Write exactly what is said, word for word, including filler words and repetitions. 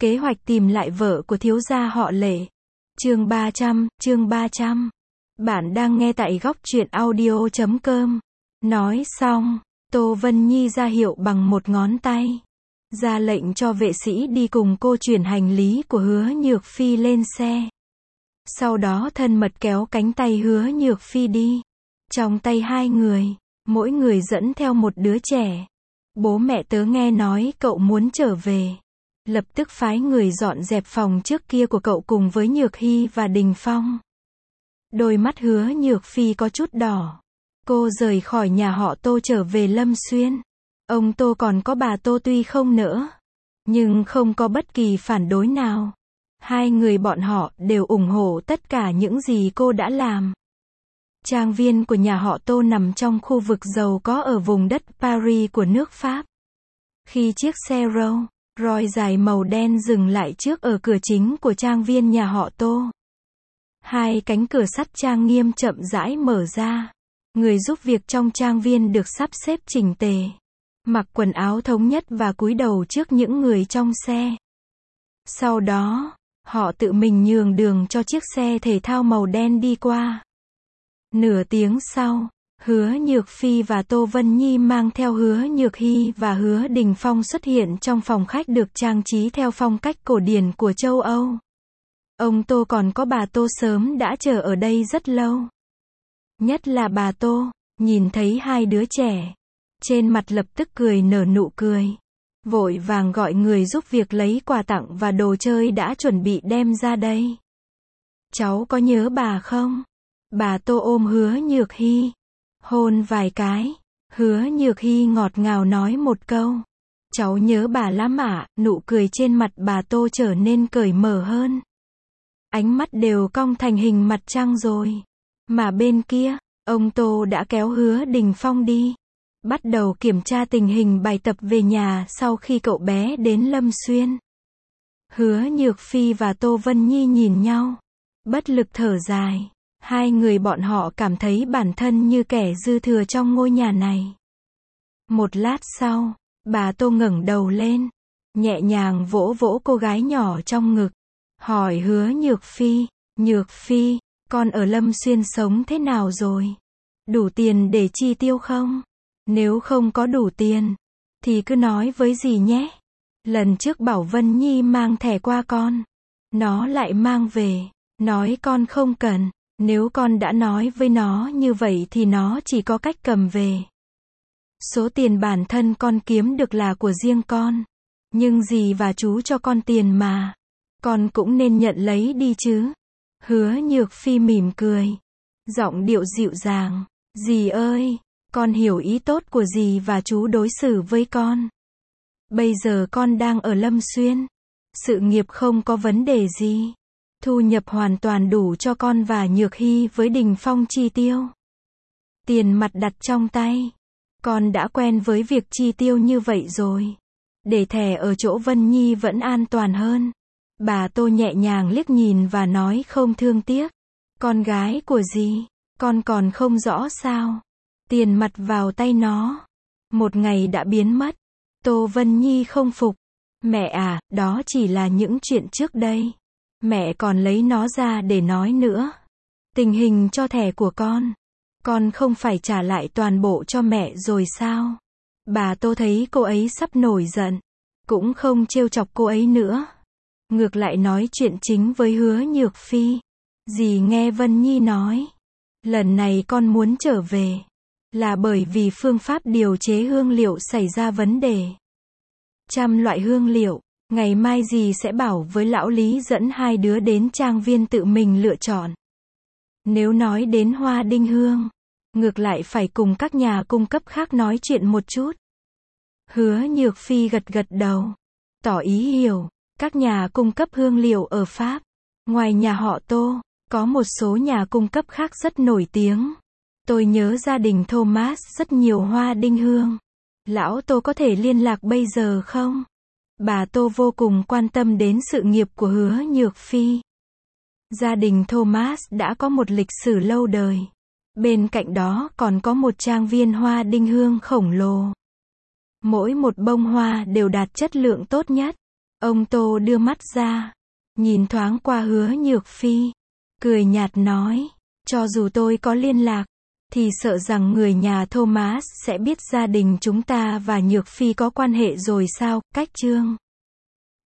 Kế hoạch tìm lại vợ của thiếu gia họ Lệ. Chương ba trăm, chương ba trăm. Bạn đang nghe tại góc truyện audio chấm com. Nói xong, Tô Vân Nhi ra hiệu bằng một ngón tay. Ra lệnh cho vệ sĩ đi cùng cô chuyển hành lý của Hứa Nhược Phi lên xe. Sau đó thân mật kéo cánh tay Hứa Nhược Phi đi. Trong tay hai người, mỗi người dẫn theo một đứa trẻ. Bố mẹ tớ nghe nói cậu muốn trở về. Lập tức phái người dọn dẹp phòng trước kia của cậu cùng với Nhược Hy và Đình Phong. Đôi mắt Hứa Nhược Phi có chút đỏ. Cô rời khỏi nhà họ Tô trở về Lâm Xuyên. Ông Tô còn có bà Tô tuy không nỡ, nhưng không có bất kỳ phản đối nào. Hai người bọn họ đều ủng hộ tất cả những gì cô đã làm. Trang viên của nhà họ Tô nằm trong khu vực giàu có ở vùng đất Paris của nước Pháp. Khi chiếc xe Rolls Royce dài màu đen dừng lại trước ở cửa chính của trang viên nhà họ Tô, hai cánh cửa sắt trang nghiêm chậm rãi mở ra. Người giúp việc trong trang viên được sắp xếp chỉnh tề, mặc quần áo thống nhất và cúi đầu trước những người trong xe. Sau đó, họ tự mình nhường đường cho chiếc xe thể thao màu đen đi qua. Nửa tiếng sau, Hứa Nhược Phi và Tô Vân Nhi mang theo Hứa Nhược Hy và Hứa Đình Phong xuất hiện trong phòng khách được trang trí theo phong cách cổ điển của châu Âu. Ông Tô còn có bà Tô sớm đã chờ ở đây rất lâu. Nhất là bà Tô, nhìn thấy hai đứa trẻ, trên mặt lập tức cười nở nụ cười. Vội vàng gọi người giúp việc lấy quà tặng và đồ chơi đã chuẩn bị đem ra đây. Cháu có nhớ bà không? Bà Tô ôm Hứa Nhược Hy, hôn vài cái. Hứa Nhược Hy ngọt ngào nói một câu. Cháu nhớ bà lắm ạ. Nụ cười trên mặt bà Tô trở nên cởi mở hơn. Ánh mắt đều cong thành hình mặt trăng rồi. Mà bên kia, ông Tô đã kéo Hứa Đình Phong đi. Bắt đầu kiểm tra tình hình bài tập về nhà sau khi cậu bé đến Lâm Xuyên. Hứa Nhược Phi và Tô Vân Nhi nhìn nhau, bất lực thở dài. Hai người bọn họ cảm thấy bản thân như kẻ dư thừa trong ngôi nhà này. Một lát sau, bà Tô ngẩng đầu lên, nhẹ nhàng vỗ vỗ cô gái nhỏ trong ngực, hỏi Hứa Nhược Phi, Nhược Phi, con ở Lâm Xuyên sống thế nào rồi? Đủ tiền để chi tiêu không? Nếu không có đủ tiền, thì cứ nói với dì nhé. Lần trước bảo Vân Nhi mang thẻ qua con, nó lại mang về, nói con không cần. Nếu con đã nói với nó như vậy thì nó chỉ có cách cầm về. Số tiền bản thân con kiếm được là của riêng con. Nhưng dì và chú cho con tiền mà. Con cũng nên nhận lấy đi chứ. Hứa Nhược Phi mỉm cười, giọng điệu dịu dàng. Dì ơi, con hiểu ý tốt của dì và chú đối xử với con. Bây giờ con đang ở Lâm Xuyên. Sự nghiệp không có vấn đề gì. Thu nhập hoàn toàn đủ cho con và Nhược Hy với Đình Phong chi tiêu. Tiền mặt đặt trong tay. Con đã quen với việc chi tiêu như vậy rồi. Để thẻ ở chỗ Vân Nhi vẫn an toàn hơn. Bà Tô nhẹ nhàng liếc nhìn và nói không thương tiếc. Con gái của dì, con còn không rõ sao. Tiền mặt vào tay nó. Một ngày đã biến mất. Tô Vân Nhi không phục. Mẹ à, đó chỉ là những chuyện trước đây. Mẹ còn lấy nó ra để nói nữa. Tình hình cho thẻ của con, con không phải trả lại toàn bộ cho mẹ rồi sao? Bà Tô thấy cô ấy sắp nổi giận, cũng không trêu chọc cô ấy nữa. Ngược lại nói chuyện chính với Hứa Nhược Phi. Dì nghe Vân Nhi nói, lần này con muốn trở về, là bởi vì phương pháp điều chế hương liệu xảy ra vấn đề. Trăm loại hương liệu. Ngày mai dì sẽ bảo với lão Lý dẫn hai đứa đến trang viên tự mình lựa chọn. Nếu nói đến hoa đinh hương, ngược lại phải cùng các nhà cung cấp khác nói chuyện một chút. Hứa Nhược Phi gật gật đầu, tỏ ý hiểu. Các nhà cung cấp hương liệu ở Pháp, ngoài nhà họ Tô, có một số nhà cung cấp khác rất nổi tiếng. Tôi nhớ gia đình Thomas rất nhiều hoa đinh hương. Lão Tô có thể liên lạc bây giờ không? Bà Tô vô cùng quan tâm đến sự nghiệp của Hứa Nhược Phi. Gia đình Thomas đã có một lịch sử lâu đời. Bên cạnh đó còn có một trang viên hoa đinh hương khổng lồ. Mỗi một bông hoa đều đạt chất lượng tốt nhất. Ông Tô đưa mắt ra, nhìn thoáng qua Hứa Nhược Phi, cười nhạt nói, cho dù tôi có liên lạc, thì sợ rằng người nhà Thomas sẽ biết gia đình chúng ta và Nhược Phi có quan hệ rồi sao, cách chương.